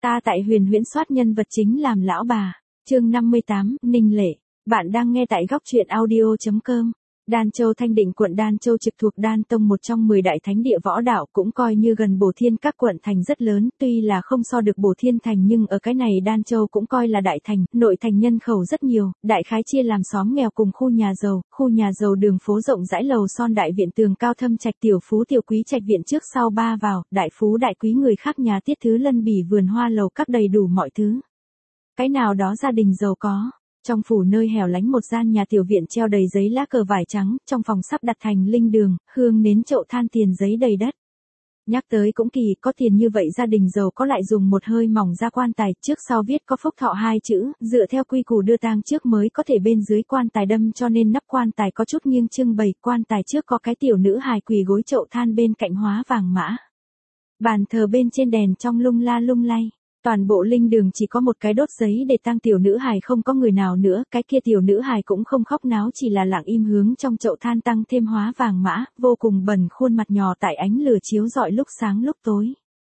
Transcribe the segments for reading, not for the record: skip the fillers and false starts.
Ta tại Huyền Huyễn soát nhân vật chính làm lão bà. Chương 58, Ninh Lệ. Bạn đang nghe tại góc truyện audio.com. Đan Châu Thanh Định quận Đan Châu trực thuộc Đan Tông, một trong 10 đại thánh địa võ đạo, cũng coi như gần Bổ Thiên các quận thành rất lớn, tuy là không so được Bổ Thiên thành nhưng ở cái này Đan Châu cũng coi là đại thành, nội thành nhân khẩu rất nhiều, đại khái chia làm xóm nghèo cùng khu nhà giàu đường phố rộng rãi, lầu son đại viện tường cao, thâm trạch tiểu phú tiểu quý, trạch viện trước sau ba vào, đại phú đại quý người khác nhà tiết thứ lân bỉ, vườn hoa lầu các, đầy đủ mọi thứ. Cái nào đó gia đình giàu có. Trong phủ nơi hẻo lánh một gian nhà tiểu viện treo đầy giấy lá cờ vải trắng, trong phòng sắp đặt thành linh đường, hương nến chậu than, tiền giấy đầy đất. Nhắc tới cũng kỳ, có tiền như vậy gia đình giàu có lại dùng một hơi mỏng ra quan tài, trước sau viết có phúc thọ hai chữ, dựa theo quy củ đưa tang trước mới có thể bên dưới quan tài đâm, cho nên nắp quan tài có chút nghiêng trưng bày, quan tài trước có cái tiểu nữ hài quỳ gối chậu than bên cạnh hóa vàng mã. Bàn thờ bên trên đèn trong lung la lung lay. Toàn bộ linh đường chỉ có một cái đốt giấy để tang tiểu nữ hài, không có người nào nữa, cái kia tiểu nữ hài cũng không khóc náo, chỉ là lặng im hướng trong chậu than tăng thêm hóa vàng mã, vô cùng bẩn, khuôn mặt nhỏ tại ánh lửa chiếu rọi lúc sáng lúc tối.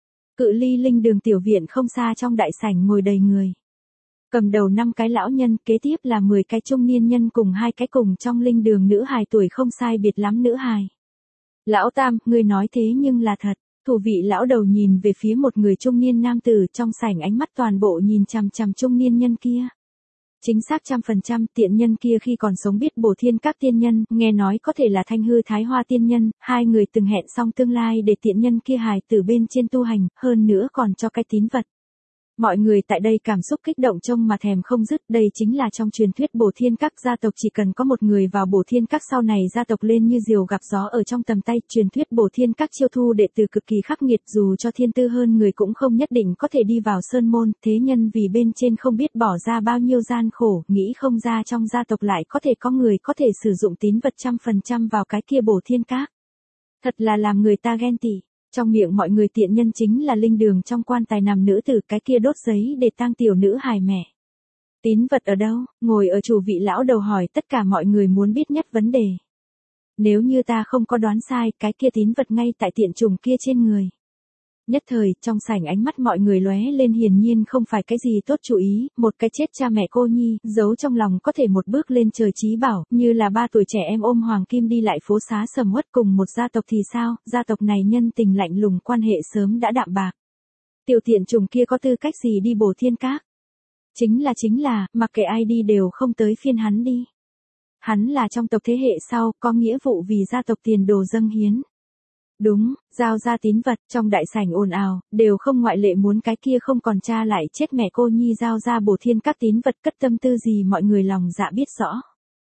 Cự ly linh đường tiểu viện không xa, trong đại sảnh ngồi đầy người. Cầm đầu 5 cái lão nhân, kế tiếp là 10 cái trung niên nhân cùng 2 cái cùng trong linh đường nữ hài tuổi không sai biệt lắm nữ hài. Lão Tam, ngươi nói thế nhưng là thật. Thủ vị lão đầu nhìn về phía một người trung niên nam tử trong sảnh, ánh mắt toàn bộ nhìn chằm chằm trung niên nhân kia. Chính xác 100%, tiện nhân kia khi còn sống biết Bổ Thiên các tiên nhân, nghe nói có thể là Thanh Hư Thái Hoa tiên nhân, hai người từng hẹn xong tương lai để tiện nhân kia hài tử bên trên tu hành, hơn nữa còn cho cái tín vật. Mọi người tại đây cảm xúc kích động trông mà thèm không dứt, đây chính là trong truyền thuyết Bổ Thiên các gia tộc, chỉ cần có một người vào Bổ Thiên các sau này gia tộc lên như diều gặp gió ở trong tầm tay. Truyền thuyết Bổ Thiên các chiêu thu đệ tử cực kỳ khắc nghiệt, dù cho thiên tư hơn người cũng không nhất định có thể đi vào sơn môn, thế nhân vì bên trên không biết bỏ ra bao nhiêu gian khổ, nghĩ không ra trong gia tộc lại có thể có người có thể sử dụng tín vật 100% vào cái kia Bổ Thiên các. Thật là làm người ta ghen tị. Trong miệng mọi người tiện nhân chính là linh đường trong quan tài nằm nữ tử, cái kia đốt giấy để tang tiểu nữ hài mẹ. Tín vật ở đâu? Ngồi ở chủ vị lão đầu hỏi tất cả mọi người muốn biết nhất vấn đề. Nếu như ta không có đoán sai, cái kia tín vật ngay tại tiện trùng kia trên người. Nhất thời, trong sảnh ánh mắt mọi người lóe lên, hiển nhiên không phải cái gì tốt chủ ý, một cái chết cha mẹ cô nhi, giấu trong lòng có thể một bước lên trời chí bảo, như là 3 tuổi trẻ em ôm hoàng kim đi lại phố xá sầm uất, cùng một gia tộc thì sao, gia tộc này nhân tình lạnh lùng, quan hệ sớm đã đạm bạc. Tiểu tiện trùng kia có tư cách gì đi Bổ Thiên các? Chính là, mặc kệ ai đi đều không tới phiên hắn đi. Hắn là trong tộc thế hệ sau, có nghĩa vụ vì gia tộc tiền đồ dâng hiến. Đúng, giao ra tín vật, trong đại sảnh ồn ào, đều không ngoại lệ muốn cái kia không còn cha lại chết mẹ cô nhi giao ra Bổ Thiên các tín vật, cất tâm tư gì mọi người lòng dạ biết rõ.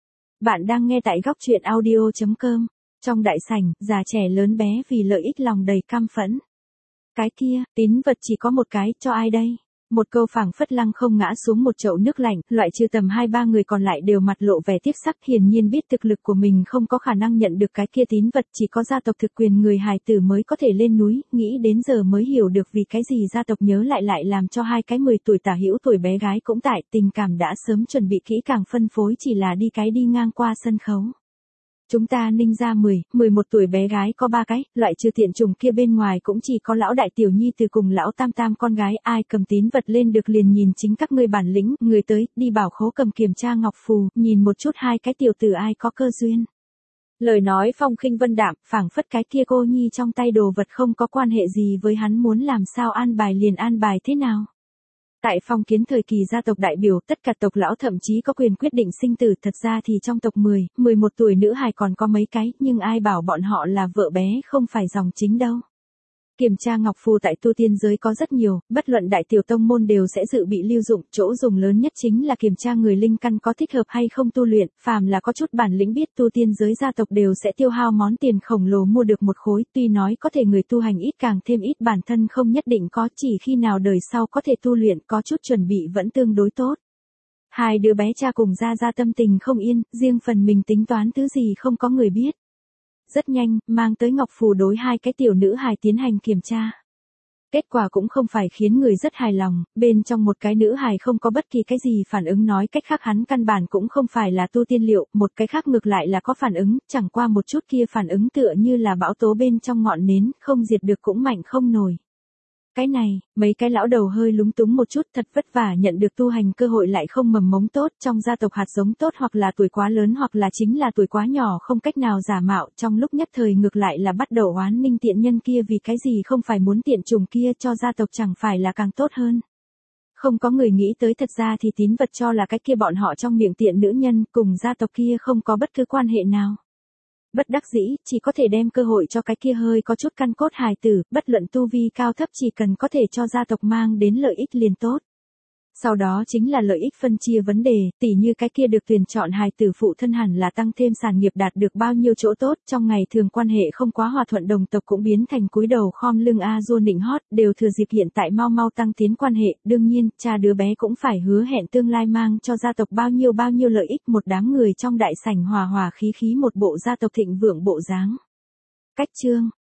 Bạn đang nghe tại góc truyện audio.com. Trong đại sảnh, già trẻ lớn bé vì lợi ích lòng đầy căm phẫn. Cái kia, tín vật chỉ có một cái, cho ai đây? Một câu phảng phất lăng không ngã xuống một chậu nước lạnh, loại trừ tầm 2-3 người còn lại đều mặt lộ vẻ tiếc sắc, hiển nhiên biết thực lực của mình không có khả năng nhận được cái kia tín vật, chỉ có gia tộc thực quyền người hài tử mới có thể lên núi, nghĩ đến giờ mới hiểu được vì cái gì gia tộc nhớ lại làm cho 2 cái 10 tuổi tả hữu tuổi bé gái cũng tại, tình cảm đã sớm chuẩn bị kỹ càng phân phối, chỉ là đi ngang qua sân khấu. Chúng ta Ninh ra 11 tuổi bé gái có 3 cái, loại trừ tiện trùng kia bên ngoài cũng chỉ có lão đại tiểu nhi từ cùng lão tam con gái, ai cầm tín vật lên được liền nhìn chính các ngươi bản lĩnh, người tới, đi bảo khố cầm kiểm tra ngọc phù, nhìn một chút 2 cái tiểu tử ai có cơ duyên. Lời nói phong khinh vân đạm, phảng phất cái kia cô nhi trong tay đồ vật không có quan hệ gì với hắn, muốn làm sao an bài liền an bài thế nào. Tại phong kiến thời kỳ gia tộc đại biểu, tất cả tộc lão thậm chí có quyền quyết định sinh tử, thật ra thì trong tộc 11 tuổi nữ hài còn có mấy cái, nhưng ai bảo bọn họ là vợ bé không phải dòng chính đâu. Kiểm tra ngọc phù tại tu tiên giới có rất nhiều, bất luận đại tiểu tông môn đều sẽ dự bị lưu dụng, chỗ dùng lớn nhất chính là kiểm tra người linh căn có thích hợp hay không tu luyện, phàm là có chút bản lĩnh biết tu tiên giới gia tộc đều sẽ tiêu hao món tiền khổng lồ mua được một khối, tuy nói có thể người tu hành ít càng thêm ít, bản thân không nhất định có, chỉ khi nào đời sau có thể tu luyện, có chút chuẩn bị vẫn tương đối tốt. 2 đứa bé cha cùng ra tâm tình không yên, riêng phần mình tính toán thứ gì không có người biết. Rất nhanh, mang tới ngọc phù đối 2 cái tiểu nữ hài tiến hành kiểm tra. Kết quả cũng không phải khiến người rất hài lòng, bên trong một cái nữ hài không có bất kỳ cái gì phản ứng, nói cách khác hắn căn bản cũng không phải là tu tiên liệu, một cái khác ngược lại là có phản ứng, chẳng qua một chút kia phản ứng tựa như là bão tố bên trong ngọn nến, không diệt được cũng mạnh không nổi. Cái này, mấy cái lão đầu hơi lúng túng một chút, thật vất vả nhận được tu hành cơ hội lại không mầm mống tốt, trong gia tộc hạt giống tốt hoặc là tuổi quá lớn hoặc là chính là tuổi quá nhỏ không cách nào giả mạo, trong lúc nhất thời ngược lại là bắt đầu oán ninh tiện nhân kia vì cái gì không phải muốn tiện trùng kia cho gia tộc chẳng phải là càng tốt hơn. Không có người nghĩ tới thật ra thì tín vật cho là cái kia bọn họ trong miệng tiện nữ nhân cùng gia tộc kia không có bất cứ quan hệ nào. Bất đắc dĩ, chỉ có thể đem cơ hội cho cái kia hơi có chút căn cốt hài tử, bất luận tu vi cao thấp chỉ cần có thể cho gia tộc mang đến lợi ích liền tốt. Sau đó chính là lợi ích phân chia vấn đề, tỉ như cái kia được tuyển chọn hài tử phụ thân hẳn là tăng thêm sản nghiệp đạt được bao nhiêu chỗ tốt, trong ngày thường quan hệ không quá hòa thuận đồng tộc cũng biến thành cúi đầu khom lưng a dua nịnh hót, đều thừa dịp hiện tại mau mau tăng tiến quan hệ, đương nhiên, cha đứa bé cũng phải hứa hẹn tương lai mang cho gia tộc bao nhiêu lợi ích, một đám người trong đại sảnh hòa hòa khí khí một bộ gia tộc thịnh vượng bộ dáng. Cách chương